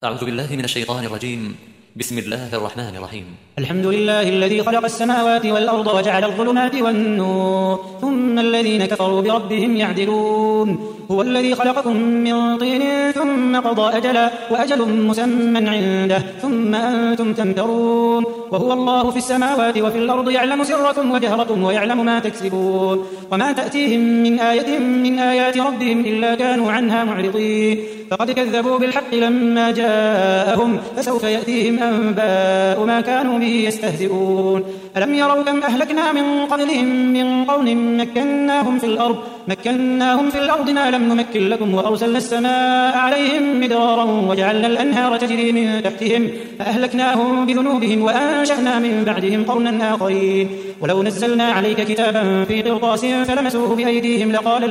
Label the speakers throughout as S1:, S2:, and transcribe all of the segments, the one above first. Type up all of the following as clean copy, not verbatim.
S1: أعوذ بالله من الشيطان الرجيم. بسم الله الرحمن الرحيم.
S2: الحمد لله الذي خلق السماوات والأرض وجعل الظلمات والنور ثم الذين كفروا بربهم يعدلون. هو الذي خلقكم من طين ثم قضى أجلا وأجل مسمى عنده ثم أنتم تمترون. وهو الله في السماوات وفي الأرض يعلم سركم وجهركم ويعلم ما تكسبون. وما تأتيهم من آية من آيات ربهم إلا كانوا عنها معرضين. فقد كذبوا بالحق لما جاءهم فسوف يأتيهم أنباء ما كانوا به يستهزئون. ألم يروا كم أهلكنا من قبلهم من قرن مكناهم في الأرض ما لم نمكن لكم وأرسلنا السماء عليهم مدرارا وجعلنا الأنهار تجري من تحتهم فأهلكناهم بذنوبهم وأنشأنا من بعدهم قرنا آخرين. ولو نزلنا عليك كتابا في قرطاس فلمسوه بأيديهم لقال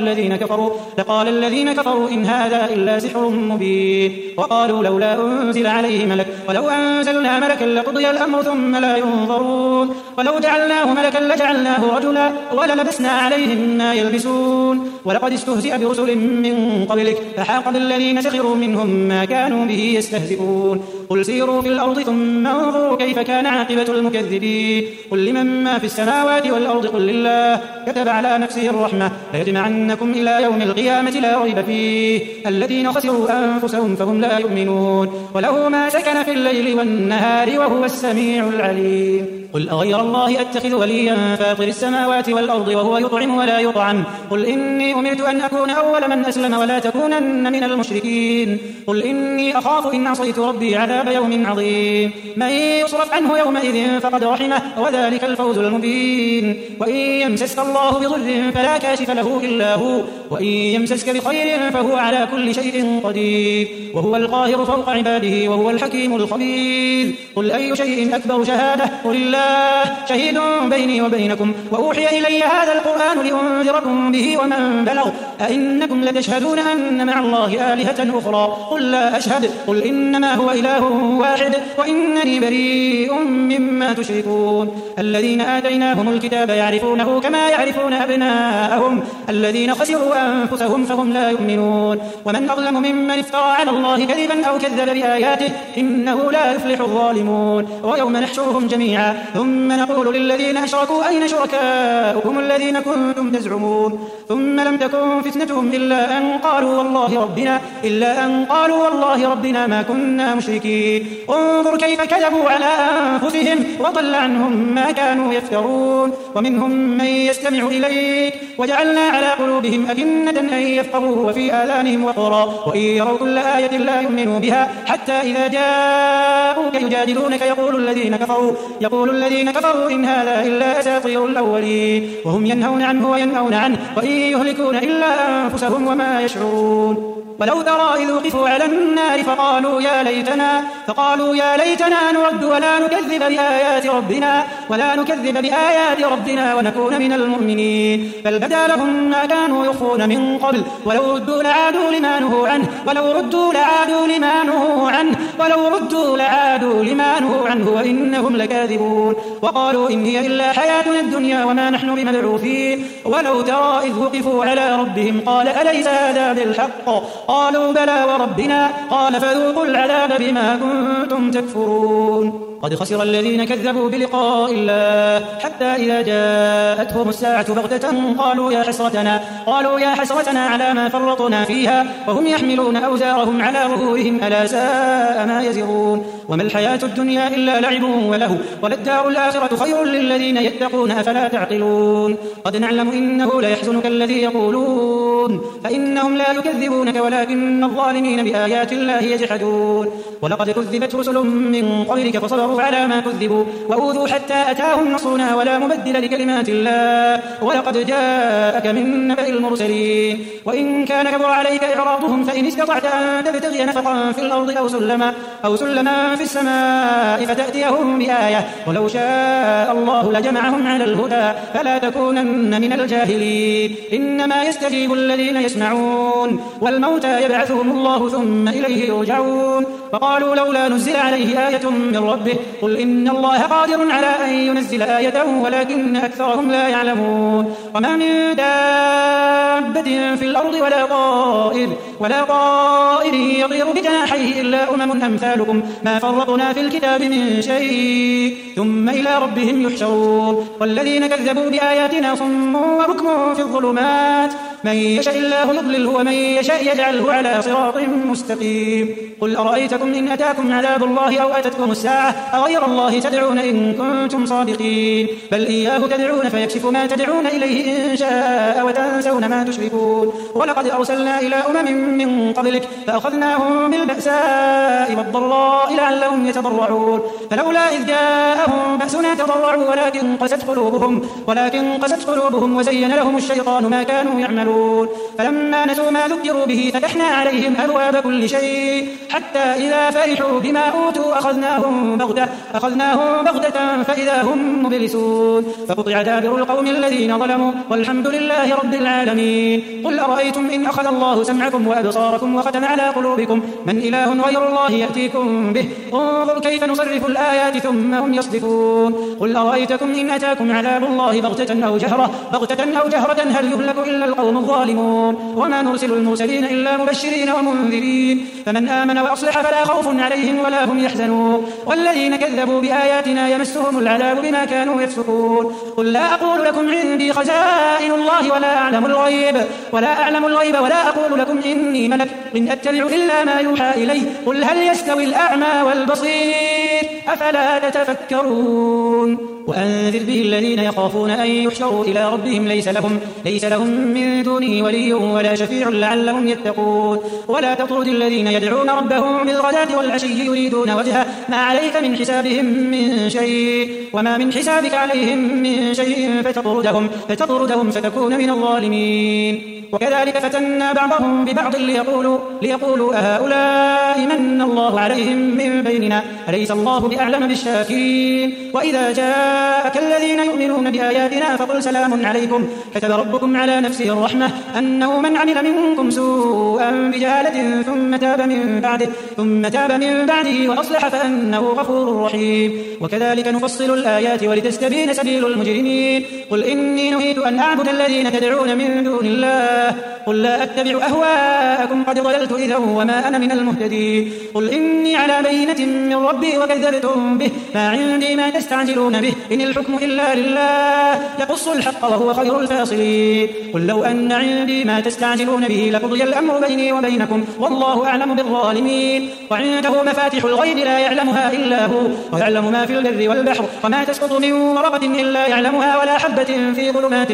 S2: الذين كفروا إن هذا إلا سحر مبين. وقالوا لولا أنزل عليه ملك ولو أنزلنا ملكا لقضي الأمر ثم لا ينظرون. ولو جعلناه ملكا لجعلناه رجلا وللبسنا عليهم ما يلبسون. ولقد استهزئ برسل من قبلك فحاق بالذين سخروا منهم ما كانوا به يستهزئون. قل سيروا في الأرض ثم انظروا كيف كان عاقبة المكذبين. قل لمن ما في السماوات والأرض قل لله كتب على نفسه الرحمة ليجمعنكم إلى يوم القيامة لا ريب فيه الذين خسروا أنفسهم فهم لا يؤمنون. وله ما سكن في الليل والنهار وهو السميع العليم. قل أغير الله أتخذ وليا فاطر السماوات والأرض وهو يطعم ولا يطعم. قل إني أمرت أن أكون أول من أسلم ولا تكونن من المشركين. قل إني أخاف إن عصيت ربي عذاب يوم عظيم. من يصرف عنه يومئذ فقد رحمه وذلك الفوز المبين. وإن يمسسك الله بضر فلا كاشف له إلا هو وإن يمسسك بخير فهو على كل شيء قدير وهو القاهر فوق عباده وهو الحكيم الخبير. قل أي شيء أكبر شهادة قل الله شهيد بيني وبينكم وأوحي إلي هذا القرآن لأنذركم به ومن بلغ أئنكم لتشهدون أن مع الله آلهة أخرى قل لا أشهد. قل إنما هو إله واحد وإنني بريء مما تشركون. الذين آتيناهم الكتاب يعرفونه كما يعرفون أبناءهم الذين خسروا أنفسهم فهم لا يؤمنون. ومن أظلم ممن افترى على الله كذبا أو كذب بآياته إنه لا يفلح الظالمون. ويوم نحشرهم جميعا ثم نقول للذين أشركوا أين شركاؤكم الذين كنتم تزعمون ثم لم تكن فتنتهم إلا أن قالوا والله ربنا ما كنا مشركين. انظر كيف كذبوا على أنفسهم وضل عنهم ما كانوا يفترون. ومنهم من يستمع إليك وجعلنا على قلوبهم أكنة أن يفقهوه وفي آذانهم وقرا وإن يروا كل آية لا يؤمنوا بها حتى إذا جاءوك يجادلونك يقول الذين كفروا إن هذا إلا أساطير الأولين وهم ينهون عنه وينأون عنه وإن يهلكون إلا أنفسهم وما يشعرون. ولو ترى إذ وقفوا على النار فقالوا يا ليتنا نرد ولا نكذب بآيات ربنا ونكون من المؤمنين. بل بدا لهم ما كانوا يخفون من قبل ولو ردوا لعادوا لما نهوا عنه وإنهم لكاذبون. وقالوا إن هي إلا حياتنا الدنيا وما نحن بمبعوثين. ولو ترى إذ وقفوا على ربهم قال أليس هذا بالحق قالوا بلى وربنا قال فذوقوا العذاب بما كنتم تكفرون. قد خسر الذين كذبوا بلقاء الله حتى إذا جاءتهم الساعة بغتة قالوا يا حسرتنا على ما فرطنا فيها وهم يحملون أوزارهم على ظهورهم ألا ساء ما يزرون. وما الحياة الدنيا إلا لعب ولهو وللدار الآخرة خير للذين يتقون أفلا تعقلون. قد نعلم إنه ليحزنك الذي يقولون فإنهم لا يكذبونك ولكن الظالمين بآيات الله يجحدون. ولقد كذبت رسل من قبلك فصبروا على ما كذبوا وأوذوا حتى أتاهم نصرنا ولا مبدل لكلمات الله ولقد جاءك من نبأ المرسلين. وإن كان كبر عليك إعراضهم فإن استطعت أن تبتغي نفقا في الأرض أو سلما في السماء فتأتيهم بآية ولو شاء الله لجمعهم على الهدى فلا تكونن من الجاهلين إنما يستجيب الذين يسمعون والموتى يبعثهم الله ثم إليه يرجعون فقالوا لولا نزل عليه آية من ربه قل إن الله قادر على أن ينزل آية ولكن أكثرهم لا يعلمون وما من دابة في الأرض ولا طائر يطير بجناحيه إلا أمم أمثالكم ما فرطنا في الكتاب من شيء ثم إلى ربهم يحشرون والذين كذبوا بآياتنا صم وبكم في الظلمات من يشاء الله يضلله ومن يشاء يجعله على صراط مستقيم قل أرأيتكم إن أتاكم عذاب الله أو أتتكم الساعة أغير الله تدعون إن كنتم صادقين بل إياه تدعون فيكشف ما تدعون إليه إن شاء وتنسون ما تشركون ولقد أرسلنا إلى أمم من قبلك فأخذناهم بالبأساء والضراء لعلهم يتضرعون فلولا إذ جاءهم بأسنا تضرعوا ولكن قست قلوبهم وزين لهم الشيطان ما كانوا يعملون فلما نسوا ما ذكروا به فتحنا عليهم أبواب كل شيء حتى إذا فرحوا بما أوتوا أخذناهم بغتة فإذا هم مبلسون فقطع دابر القوم الذين ظلموا والحمد لله رب العالمين قل أرأيتم إن أخذ الله سمعكم وأبصاركم وختم على قلوبكم من إله غير الله يأتيكم به انظر كيف نصرف الآيات ثم هم يصدفون قل أرأيتكم إن أتاكم عذاب الله بغتة أو جهرة هل يهلك إلا القوم الظالمون وما نرسل المرسلين إلا مبشرين ومنذرين فمن آمن وأصلح فلا خوف عليهم ولا هم يحزنون والذين كذبوا بآياتنا يمسهم العذاب بما كانوا يفسقون قل لا أقول لكم عندي خزائن الله ولا أعلم الغيب ولا أقول لكم إني ملك إن أتبع إلا ما يوحى إلي قل هل يستوي الأعمى والبصير أفلا تتفكرون وأنذر به الذين يخافون أن يحشروا إلى ربهم ليس لهم من دونه ولي ولا شفيع لعلهم يتقون ولا تطرد الذين يدعون ربهم بالغداة والعشي يريدون وجهه ما عليك من حسابهم من شيء وما من حسابك عليهم من شيء فتطردهم فتكون من الظالمين وكذلك فتنا بعضهم ببعض ليقولوا أهؤلاء من الله عليهم من بيننا أليس الله بأعلم بالشاكرين وإذا جاءك الذين يؤمنون بآياتنا فقل سلام عليكم كتب ربكم على نفسه الرحمة أنه من عمل منكم سوءا بجهالة ثم تاب من بعده وأصلح فأنه غفور رحيم وكذلك نفصل الآيات ولتستبين سبيل المجرمين قل إني نهيت أن أعبد الذين تدعون من دون الله قل لا أتبع أهواءكم قد ضللت إذا وما أنا من المهتدين قل إني على بينة من ربي وكذبتم به ما عندي ما تستعجلون به إن الحكم إلا لله يقص الحق وهو خير الفاصلين قل لو أن عندي ما تستعجلون به لقضي الأمر بيني وبينكم والله أعلم بالظالمين وعنده مفاتح الغيب لا يعلمها إلا هو ويعلم ما في البر والبحر وما تسقط من ورقة إلا يعلمها ولا حبة في ظلمات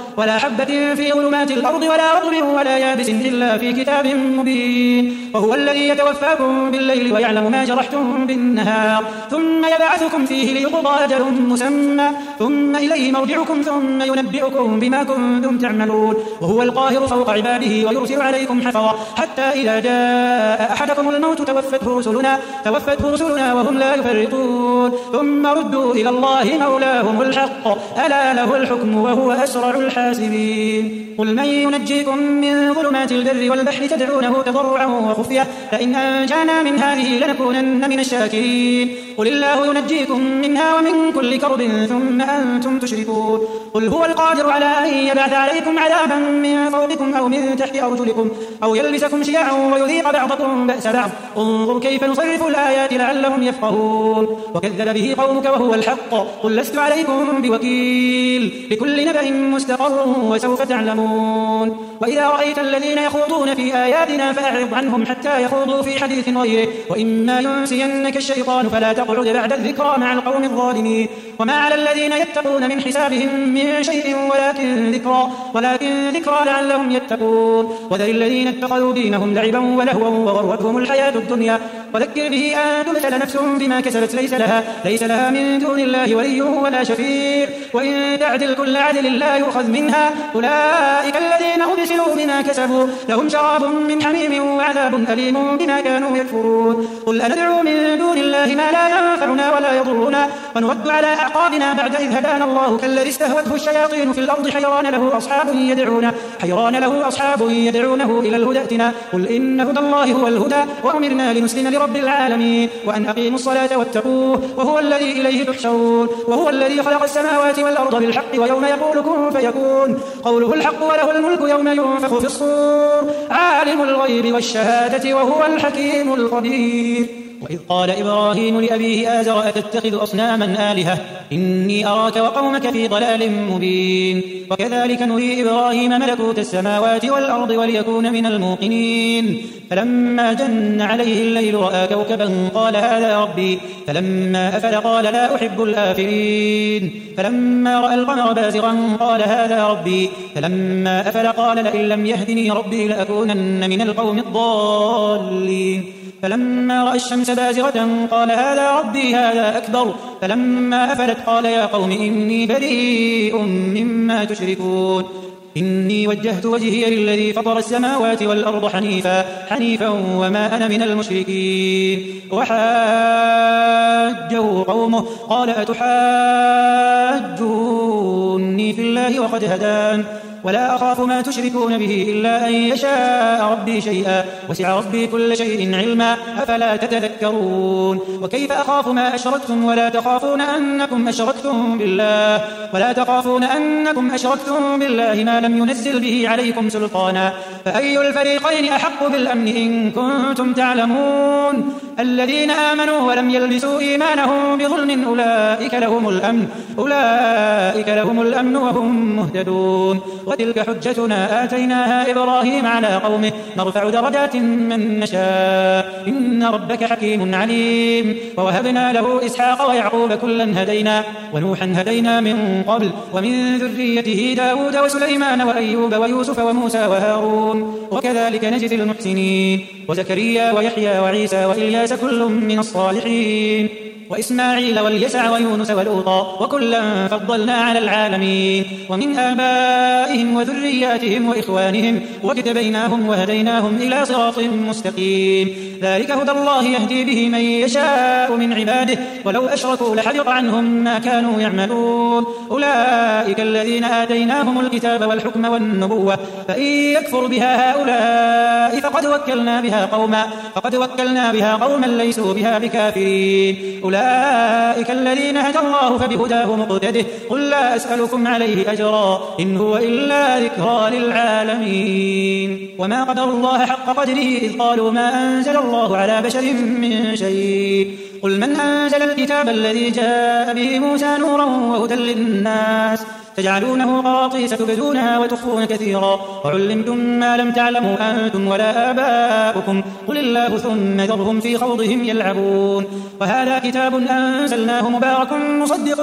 S2: الأرض ولا رطب ولا يابس إلا في كتاب مبين وهو الذي يتوفاكم بالليل ويعلم ما جرحتم بالنهار ثم يبعثكم فيه ليقضى أجل مسمى ثم إليه مرجعكم ثم ينبئكم بما كنتم تعملون وهو القاهر فوق عباده ويرسل عليكم حفظا حتى إذا جاء أحدكم الموت توفته رسلنا وهم لا يفرطون ثم ردوا إلى الله مولاهم الحق ألا له الحكم وهو أسرع الحاسبين قل من ينجيكم من ظلمات البر والبحر تدعونه تضرعا وخفية لئن أنجانا من هذه لنكونن من الشاكرين قل الله ينجيكم منها ومن كل كرب ثم أنتم تشركون قل هو القادر على أن يبعث عليكم عذابا من فوقكم أو من تحت أرجلكم أو يلبسكم شيعا ويذيق بعضكم بأس بعض انظر كيف نصرف الآيات لعلهم يفقهون وكذب به قومك وهو الحق قل لست عليكم بوكيل لكل نبأ مستقر وسوف تعلمون وإذا رأيت الذين يخوضون في آياتنا فأعرض عنهم حتى يخوضوا في حديث غيره وإما ينسينك الشيطان فلا تقعد بعد الذكرى مع القوم الظالمين وما على الذين يتقون من حسابهم من شيء ولكن ذكرى لعلهم يتقون وذل الذين اتخذوا دينهم لعبا ولهوا وغرتهم الحياة الدنيا وذكر به أن تبتل نفس بما كسبت ليس لها من دون الله ولي ولا شفيع وإن تعدل كل عدل لا يؤخذ منها أولئك الذين أبسلوا بما كسبوا لهم شراب من حميم وعذاب أليم بما كانوا يكفرون قل أندعو من دون الله ما لا ينفعنا ولا يضرنا ونرد على أعقابنا بعد إذ هدانا الله كالذي استهوته الشياطين في الأرض حيران له أصحاب يدعونه إلى الهدى ائتنا قل إن هدى الله هو الهدى وأمرنا لنسلم لرب العالمين وأن أقيموا الصلاة واتقوه وهو الذي إليه تحشرون وهو الذي خلق السماوات والأرض بالحق ويوم يقول كن فيكون قوله الحق وله الملك يوم ينفخ في الصور عالم الغيب والشهادة وهو الحكيم الخبير وإذ قال إبراهيم لأبيه آزر أتتخذ أصناما آلهة إني أراك وقومك في ضلال مبين وكذلك نري إبراهيم ملكوت السماوات والأرض وليكون من الموقنين فلما جن عليه الليل رأى كوكبا قال هذا ربي فلما أفل قال لا أحب الآفلين فلما رأى القمر بازغا قال هذا ربي فلما أفل قال لئن لم يهدني ربي لأكونن من القوم الضالين فلما رأى الشمس بازغة قال هذا ربي هذا أكبر فلما أفلت قال يا قوم إني بريء مما تشركون إني وجهت وجهي للذي فطر السماوات والأرض حنيفا وما أنا من المشركين وحاجه قومه قال أتحاجوني في الله وقد هدان ولا أخاف ما تشركون به إلا أن يشاء ربي شيئا وسع ربي كل شيء علما أفلا تتذكرون وكيف أخاف ما أشركتم ولا تخافون أنكم أشركتم بالله ما لم ينزل به عليكم سلطانا فأي الفريقين أحق بالأمن إن كنتم تعلمون الذين آمنوا ولم يلبسوا إيمانهم بظلم أولئك لهم الأمن وهم مهتدون وتلك حجتنا آتيناها إبراهيم على قومه نرفع درجات من نشاء إن ربك حكيم عليم ووهبنا له إسحاق ويعقوب كلا هدينا ونوحا هدينا من قبل ومن ذريته داود وسليمان وأيوب ويوسف وموسى وهارون وكذلك نجزي المحسنين وزكريا ويحيى وعيسى وإلياس كل من الصالحين وإسماعيل واليسع ويونس ولوطا وكلا فضلنا على العالمين ومن آبائهم وذرياتهم وإخوانهم واجتبيناهم وهديناهم إلى صراط مستقيم ذلك هدى الله يهدي به من يشاء من عباده ولو أشركوا لحبط عنهم ما كانوا يعملون أولئك الذين آتيناهم الكتاب والحكم والنبوة فإن يكفر بها هؤلاء فقد وكلنا بها قوما ليسوا بها بكافرين أولئك الذين هدى الله فبهداه مقتده قل لا أسألكم عليه أجرا إن هو إلا ذكرى للعالمين وما قدر الله حق قدره إذ قالوا ما أنزل الله على بشر من شيء قل من أنزل الكتاب الذي جاء به موسى نورا وهدى للناس تجعلونه قراطيس تبدونها وتخفون كثيرا وعلمتم ما لم تعلموا أنتم ولا آباؤكم قل الله ثم ذرهم في خوضهم يلعبون وهذا كتاب أنزلناه مبارك مصدق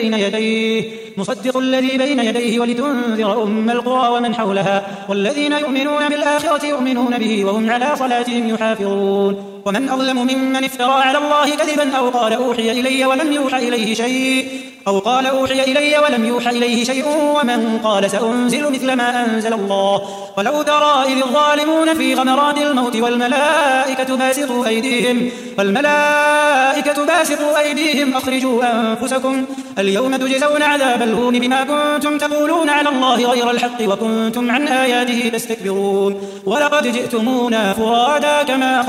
S2: الذي بين يديه ولتنذر أم القرى ومن حولها والذين يؤمنون بالآخرة يؤمنون به وهم على صلاتهم يحافظون ومن أظلم ممن افترى على الله كذبا أو قال أوحي إلي ولم يوحى إليه شيء ومن قال سأنزل مثل ما أنزل الله ولو ترى إذ الظالمون في غمرات الموت والملائكة باسطوا أيديهم أخرجوا أنفسكم اليوم تجزون عذاب الهون بما كنتم تقولون على الله غير الحق وكنتم عن آياته تستكبرون ولقد جئتمونا فرادا كما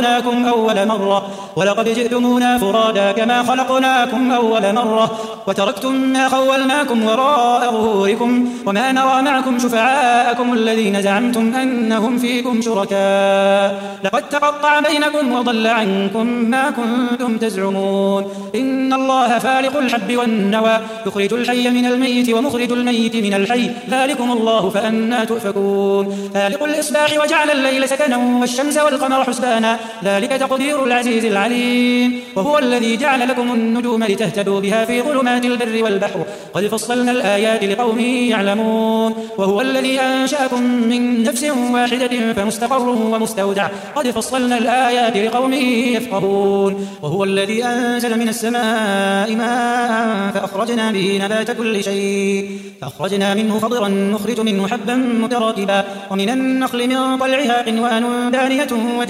S2: خلقناكم أول مرة وتركتم ما خولناكم وراء ظهوركم وما نرى معكم شفعاءكم الذين زعمتم أنهم فيكم شركاء لقد تقطع بينكم وضل عنكم ما كنتم كنتم تزعمون إن الله فالق الحب والنوى يخرج الحي من الميت ومخرج الميت من الحي ذلكم الله فأنى تؤفكون فالق الإصباح وجعل الليل سكنا والشمس والقمر حسبانا ذلك تقدير العزيز العليم وهو الذي جعل لكم النجوم لتهتدوا بها في ظلمات البر والبحر قد فصلنا الآيات لقوم يعلمون وهو الذي أنشأكم من نفس واحدة فمستقر ومستودع قد فصلنا الآيات لقوم يفقهون وهو الذي أنزل من السماء ماء فأخرجنا به نبات كل شيء فأخرجنا منه خضرا نخرج منه حبا متراكبا ومن النخل من طلعها قنوان دانية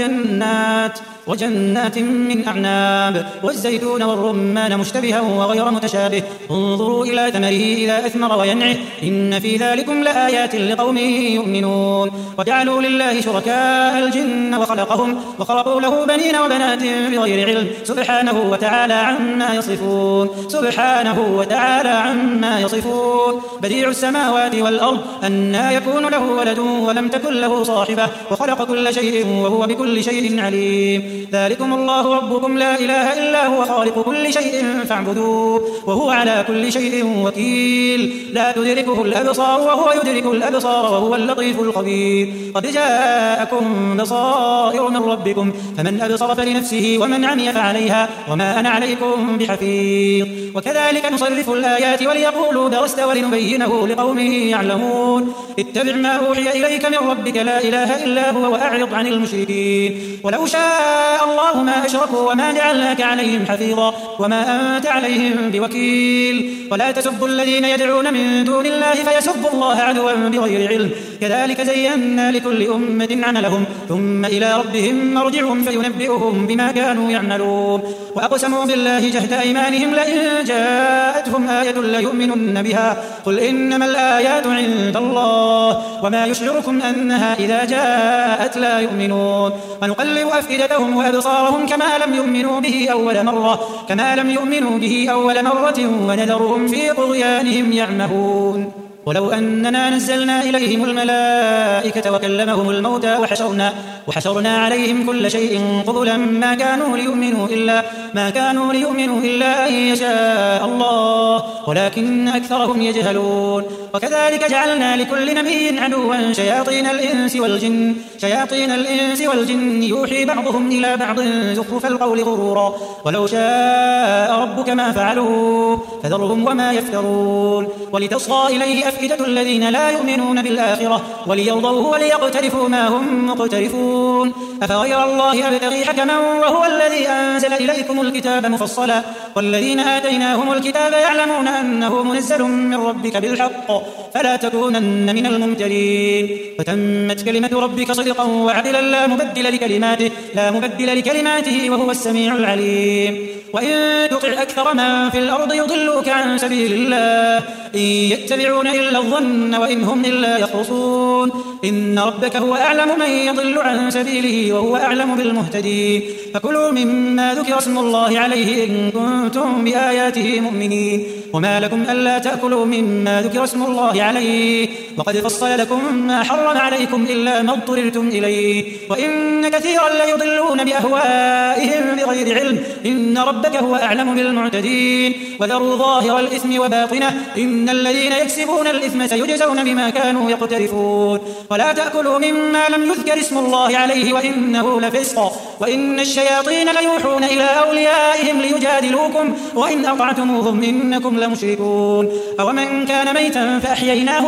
S2: وجنات من أعناب والزيتون والرمان مشتبها وغير متشابه انظروا إلى ثمره إذا أثمر وينعه إن في ذلكم لآيات لقوم يؤمنون وجعلوا لله شركاء الجن وخلقوا له بنين وبنات بغير علم سبحانه وتعالى عما يصفون بديع السماوات والأرض أنى يكون له ولد ولم تكن له صاحبة وخلق كل شيء وهو بكل شيء عليم ذلكم الله ربكم لا إله إلا هو خالق كل شيء فاعبدوه وهو على كل شيء وكيل لا تدركه الأبصار وهو يدرك الأبصار وهو اللطيف الخبير قد جاءكم بصائر من ربكم فمن أبصر فلنفسه ومن عمي فعليها وما أنا عليكم بحفيظ وكذلك نصرف الآيات وليقولوا درست ولنبينه لقوم يعلمون اتبع ما أوحي إليك من ربك لا إله إلا هو وأعرض عن المشركين ولو شاء الله ما أشركوا وما جعلناك عليهم حفيظا وما أنت عليهم بوكيل ولا تسبوا الذين يدعون من دون الله فيسبوا الله عدوا بغير علم كذلك زينا لكل أمة عملهم ثم إلى ربهم مرجعهم فينبئهم بما كانوا يعملون وأقسموا بالله جهد أيمانهم لئن جاءتهم آية ليؤمنن بها قل إنما الآيات عند الله وما يشعركم أنها إذا جاءت لا يؤمنون ونقلب أفئدتهم وأبصارهم كما لم يؤمنوا به أول مرة ونذرهم في طغيانهم يعمهون ولو أننا نزلنا إليهم الملائكة وكلمهم الموتى وحشرنا عليهم كل شيء قبلا ما كانوا ليؤمنوا إلا أن يشاء الله ولكن أكثرهم يجهلون وكذلك جعلنا لكل نبي عدوا شياطين الإنس والجن يوحي بعضهم إلى بعض زخرف القول غرورا ولو شاء ربك ما فعلوه فذرهم وما يفترون ولتصغى إليه أفئدة الذين لا يؤمنون بالآخرة وليرضوه وليقترفوا ما هم مقترفون أفغير الله أبتغي حكما وهو الذي أنزل إليكم الكتاب مفصلا والذين آتيناهم الكتاب يعلمون أنه منزل من ربك بالحق فلا تكونن من الممترين وتمت كلمة ربك صدقا وعدلا لا مبدل لكلماته وهو السميع العليم وإن تطع أكثر من في الأرض يضلوك عن سبيل الله إن يتبعون إلا الظن وإن هم إلا يخرصون إن ربك هو أعلم من يضل عن سبيله وهو أعلم بالمهتدين فكلوا مما ذكر اسم الله عليه إن كنتم بآياته مؤمنين وما لكم ألا تأكلوا مما ذكر اسم الله عليه وقد فصل لكم ما حرم عليكم إلا ما اضطررتم إليه وإن كثيرا ليضلون بأهوائهم بغير علم إن ربك هو أعلم بالمعتدين وذروا ظاهر الإثم وباطنه إن الذين يكسبون الإثم سيجزون بما كانوا يقترفون ولا تأكلوا مما لم يذكر اسم الله عليه وإنه لفسق وإن الشياطين ليوحون إلى أوليائهم ليجادلوكم وإن أطعتموهم إنكم لمشركون أومن كان ميتا فأحييناه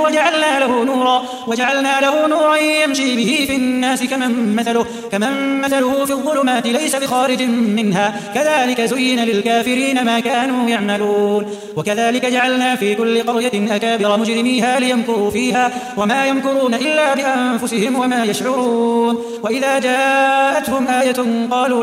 S2: وجعلنا له نورا يمشي به في الناس كمن مثله في الظلمات ليس بخارج منها كذلك زين للكافرين ما كانوا يعملون وكذلك جعلنا في كل قرية أكابر مجرميها ليمكروا فيها وما يمكرون إلا بأنفسهم وما يشعرون وإذا جاءتهم آية قالوا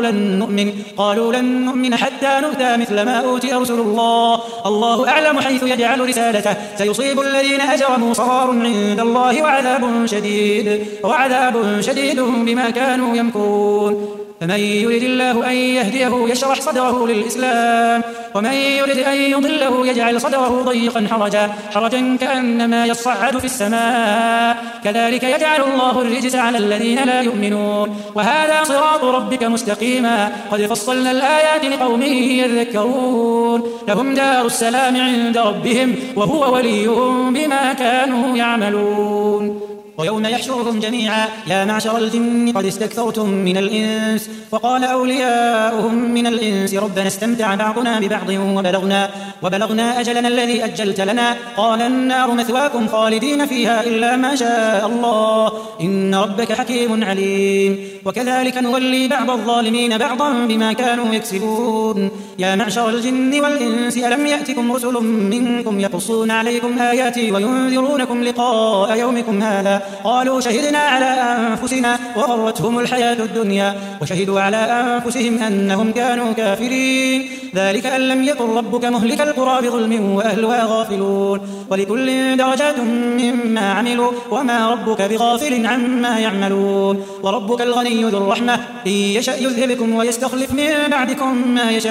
S2: لن نؤمن حتى نؤتى مثل ما أوتي رسل الله أعلم حيث يجعل رسالته سيصيب الذين أجرموا صغار عند الله وعذاب شديد بما كانوا يمكرون فمن يرد الله أن يهديه يشرح صدره للإسلام ومن يرد أن يضله يجعل صدره ضيقا حرجا كأنما يصعد في السماء كذلك يجعل الله الرجس على الذين لا يؤمنون وهذا صراط ربك مستقيما قد فصلنا الآيات لقوم يذكرون لهم دار السلام عند ربهم وهو وليهم بما كانوا يعملون ويوم يحشرهم جميعا يا معشر الجن قد استكثرتم من الإنس وقال أولياؤهم من الإنس ربنا استمتع بعضنا ببعض وبلغنا أجلنا الذي أجلت لنا قال النار مثواكم خالدين فيها إلا ما شاء الله إن ربك حكيم عليم وكذلك نولي بعض الظالمين بعضا بما كانوا يكسبون يا معشر الجن والإنس ألم يأتكم رسل منكم يقصون عليكم آياتي وينذرونكم لقاء يومكم هذا قالوا شهدنا على أنفسنا وغرتهم الحياة الدنيا وشهدوا على أنفسهم أنهم كانوا كافرين ذلك أن لم يكن ربك مهلك القرى بظلم وأهلها غافلون ولكل درجات مما عملوا وما ربك بغافل عما يعملون وربك الغني ذو الرحمة إن يشأ يذهبكم ويستخلف من بعدكم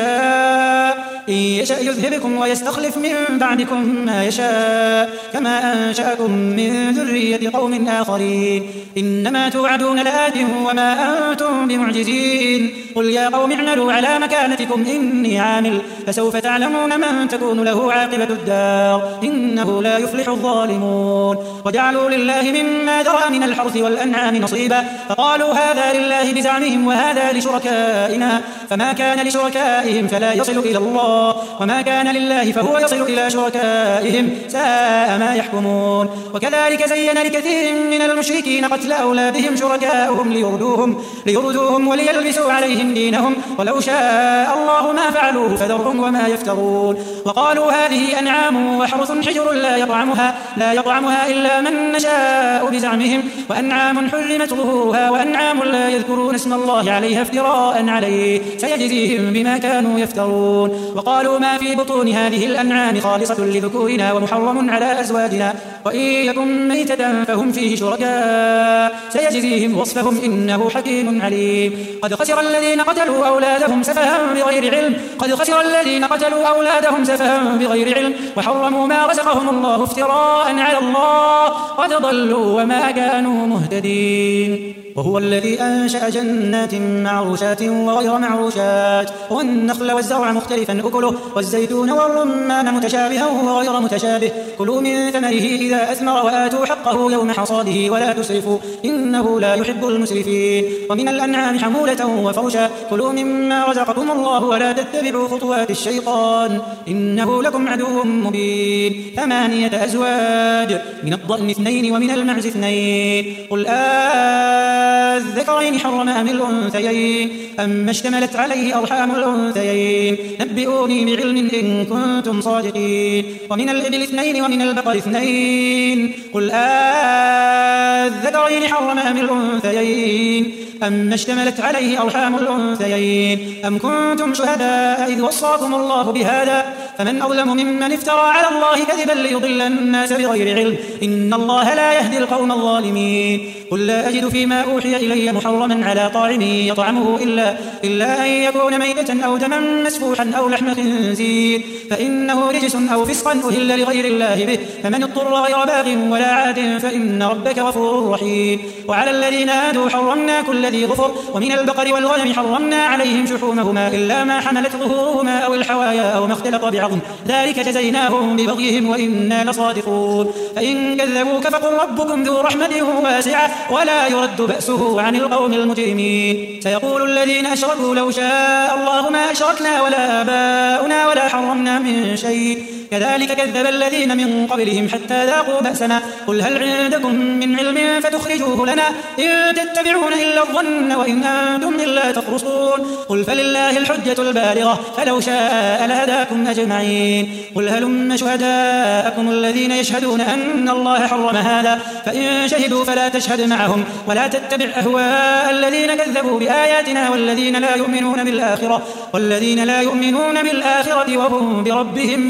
S2: ما يشاء كما أنشأكم من ذرية قوم آخرين إنما توعدون لآت وما أنتم بمعجزين قل يا قوم اعملوا على مكانتكم إني عامل فسوف تعلمون من تكون له عاقبة الدار إنه لا يفلح الظالمون وجعلوا لله مما ذرأ من الحرث والأنعام نصيبا فقالوا هذا لله بزعمهم وهذا لشركائنا فما كان لشركائهم فلا يصل إلى الله وما كان لله فهو يصل إلى شركائهم ساء ما يحكمون وكذلك زين لكثير من المشركين قتل أولادهم شركاؤهم ليردوهم وليلبسوا عليهم دينهم ولو شاء الله ما فعلوه فذرهم وما يفترون وقالوا هذه أنعام وحرث حجر لا يطعمها إلا من نشاء بزعمهم وأنعام حرمت ظهورها وأنعام لا يذكرون اسم الله عليها افتراء عليه سيجزيهم بما كانوا يفترون وقالوا ما في بطون هذه الأنعام خالصة لذكورنا ومحرم على أزواجنا وإن يكن ميتة فهم فيه شركاء سيجزيهم وصفهم إنه حكيم عليم قد خسر الذين قتلوا أولادهم سفها بغير علم وحرموا ما رزقهم الله افتراء على الله قد ضلوا وما كانوا مهتدين وهو الذي أنشأ جنات معروشات وغير معروشات والنخل والزرع مختلفا أكله والزيتون والرمان متشابها وغير متشابه كلوا من ثمره إذا أثمر وآتوا حقه يوم حصاده ولا تسرفوا إنه لا يحب المسرفين ومن الأنعام حمولة وفرشا كلوا مما رزقكم الله ولا تتبعوا خطوات الشيطان إنه لكم عدو مبين 8 أزواج من الضأن 2 ومن المعز 2 قل الذكرين حرم أم الأنثيين أما اشتملت عليه أرحام الأنثيين نبئوني بعلم إن كنتم صادقين ومن الإبل 2 ومن البقر 2 قل الذكرين حرم أم الأنثيين أما اشتملت عليه أرحام الأنثيين أم كنتم شهداء إذ وصاكم الله بهذا فمن أظلم ممن افترى على الله كذبا ليضل الناس بغير علم إن الله لا يهدي القوم الظالمين قل لا أجد فيما أوحي إلي محرما على طاعم يطعمه إلا أن يكون ميتة أو دما مسفوحا أو لحم خنزير فإنه رجس أو فسقا أهل لغير الله به فمن اضطر غير باغ ولا عاد فإن ربك غفور رحيم وعلى الذين هادوا حرمنا كل ذي ظفر ومن البقر والغنم حرمنا عليهم شحومهما إلا ما حملت ظهورهما أو الحوايا أو ما اختلط بعظم ذلك جزيناهم ببغيهم وإنا لصادقون فإن كذبوك فقل ربكم ذو رحمة واسعة ولا يرد بأسه عن القوم المجرمين سيقول الذين أشركوا لو شاء الله ما أشركنا ولا آباؤنا ولا حرمنا من شيء كذلك كذب الذين من قبلهم حتى ذاقوا بأسنا قل هل عندكم من علم فتخرجوه لنا إن تتبعون إلا الظن وإن أنتم إلا تخرصون قل فلله الحجة البالغة فلو شاء لهداكم أجمعين قل هلم شهداءكم الذين يشهدون أن الله حرم هذا فإن شهدوا فلا تشهد معهم ولا تتبع أهواء الذين كذبوا بآياتنا والذين لا يؤمنون بالآخرة وهم بربهم يعدلون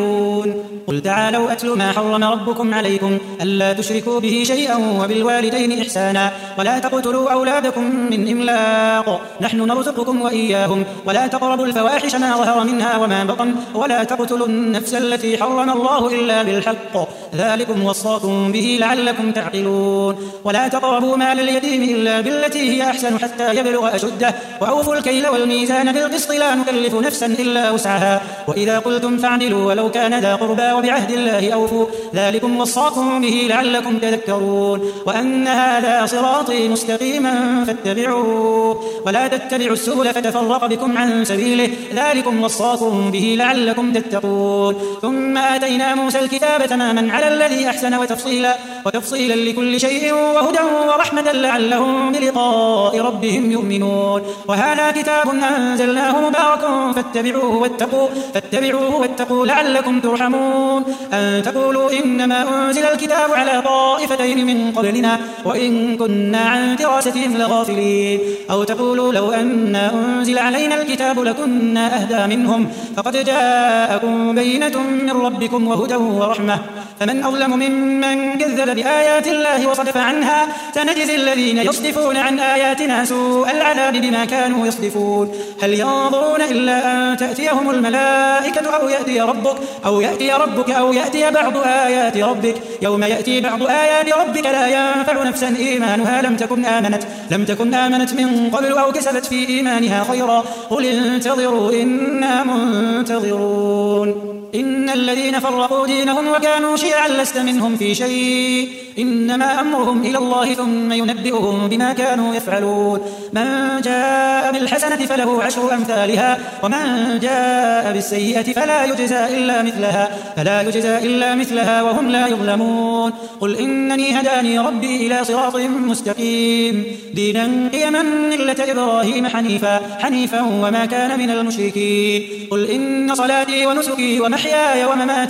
S2: تعقلون قل تعالوا أتل ما حرم ربكم عليكم ألا تشركوا به شيئا وبالوالدين إحسانا ولا تقتلوا أولادكم من إملاق نحن نرزقكم وإياهم ولا تقربوا الفواحش ما ظهر منها وما بطن ولا تقتلوا النفس التي حرم الله إلا بالحق ذلكم وصاكم به لعلكم تعقلون ولا تقربوا مال اليتيم إلا بالتي هي أحسن حتى يبلغ أشده وأوفوا الكيل والميزان بالقسط لا نكلف نفسا إلا وسعها وإذا قلتم فاعدلوا ولو كان ذا قربى وبعهد الله أوفوا ذلكم وصاكم به لعلكم تذكرون وأن هذا صراطي مستقيما فاتبعوه ولا تتبعوا السبل فتفرق بكم عن سبيله ذلكم وصاكم به لعلكم تتقون ثم آتينا موسى الكتاب تماما على الذي أحسن وتفصيلا لكل شيء وهدى ورحمة لعلهم بلقاء ربهم يؤمنون وهذا كتاب أنزلناه مبارك فاتبعوه واتقوا لعلكم ترحمون أن تقولوا إنما أنزل الكتاب على طائفتين من قبلنا وإن كنا عن دراستهم لغافلين أو تقولوا لو أن أنزل علينا الكتاب لكنا أهدى منهم فقد جاءكم بينة من ربكم وهدى ورحمة فمن أظلم ممن كذب بآيات الله وصدف عنها سنجزي الذين يصدفون عن آياتنا سوء العذاب بما كانوا يصدفون هل ينظرون إلا أن تأتيهم الملائكة أو يأتي ربك أو يأتي بعض آيات ربك يوم يأتي بعض آيات ربك لا ينفع نفسا إيمانها لم تكن آمنت من قبل أو كسبت في إيمانها خيرا قل انتظروا إنا منتظرون إن الذين فرقوا دينهم وكانوا شيعا لست منهم في شيء إنما أمرهم إلى الله ثم ينبئهم بما كانوا يفعلون من جاء بالحسنة فله 10 أمثالها ومن جاء بالسيئة فلا يجزى إلا مثلها وهم لا يظلمون قل إنني هداني ربي إلى صراط مستقيم دينا قيما ملة إبراهيم حنيفا وما كان من المشركين قل إن صلاتي ونسكي ومحياي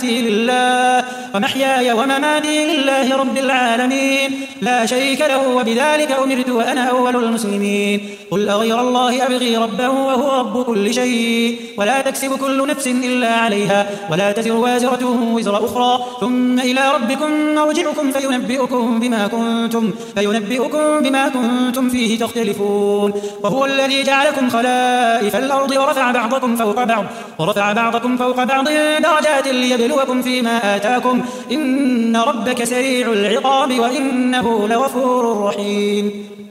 S2: ومماتي لله رب العالمين لا شريك له وبذلك أمرت وأنا أول المسلمين قل أغير الله أبغي ربا وهو رب كل شيء ولا تكسب كل نفس إلا عليها ولا تزر وازرة وزر أخرى ثم إلى ربكم مرجعكم فينبئكم بما كنتم فيه تختلفون وهو الذي جعلكم خلائف الأرض ورفع بعضكم فوق بعض درجات ليبلوكم فيما آتاكم إن ربك سريع العقاب وإنه لغفور رحيم